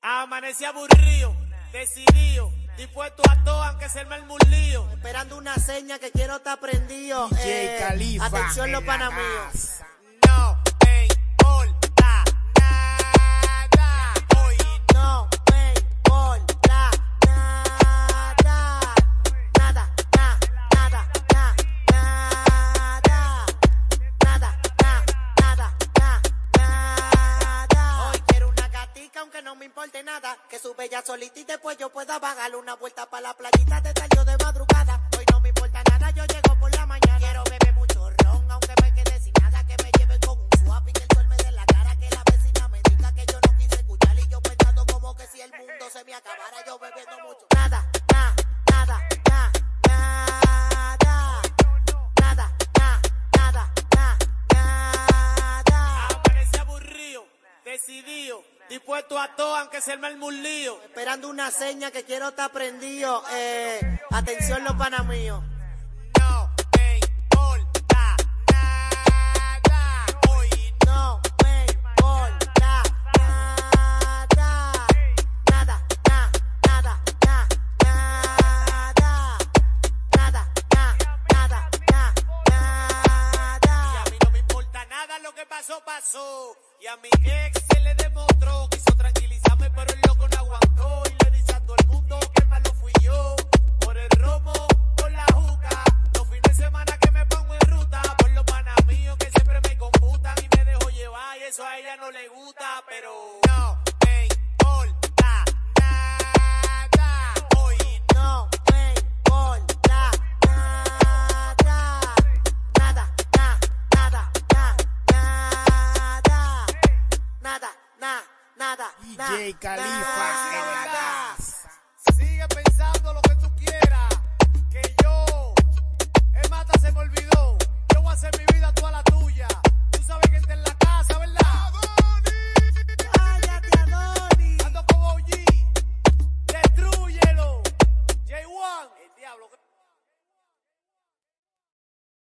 Amanecí aburrido, decidido, dispuesto a todo aunque se me un lío. Esperando una seña que quiero estar prendido. DJ Khalifa Atención los en la panas míos. casa. No me importa nada, hoy No me importa nada. Nada, nada, nada, nada. Nada, nada, nada. Hoy quiero una gatica aunque no me importe nada. Que sube ya solita y después yo pueda bajarle una vuelta para la playita de tallo de madrugada. Hoy no me importa nada, yo llego por la mañana. Quiero beber mucho ron aunque me quede sin nada. Que me lleve con un swap y que el sol me dé la cara. Que la vecina me diga que yo no quise escuchar. Y yo pensando como que si el mundo se me acabara. Yo bebiendo mucho. Nada, nada, nada, nada. Nada, nada, nada, nada. amanecí aburrido, decidido, dispuesto a todo aunque se me un lío. Esperando una seña que quiero estar prendido. Atención los panas míos. No me importa nada, hoy No me importa nada. Nada, nada, nada, nada. Nada, nada, nada. y a mí no me importa nada, lo que pasó, pasó. Y a mi ex se le demostró, quiso tranquilizarme pero el loco no aguantó. Y le dice a todo el mundo que el malo fui yo. Por el romo, por la juca, los fines de semana que me pongo en ruta. Por los panas míos que siempre me computan y me dejo llevar y eso a ella no le gusta. Pero no me importa nada, hoy No me importa nada. Nada, nada, nada, nada. Nada, nada, nada. DJ Khalifa en la casa.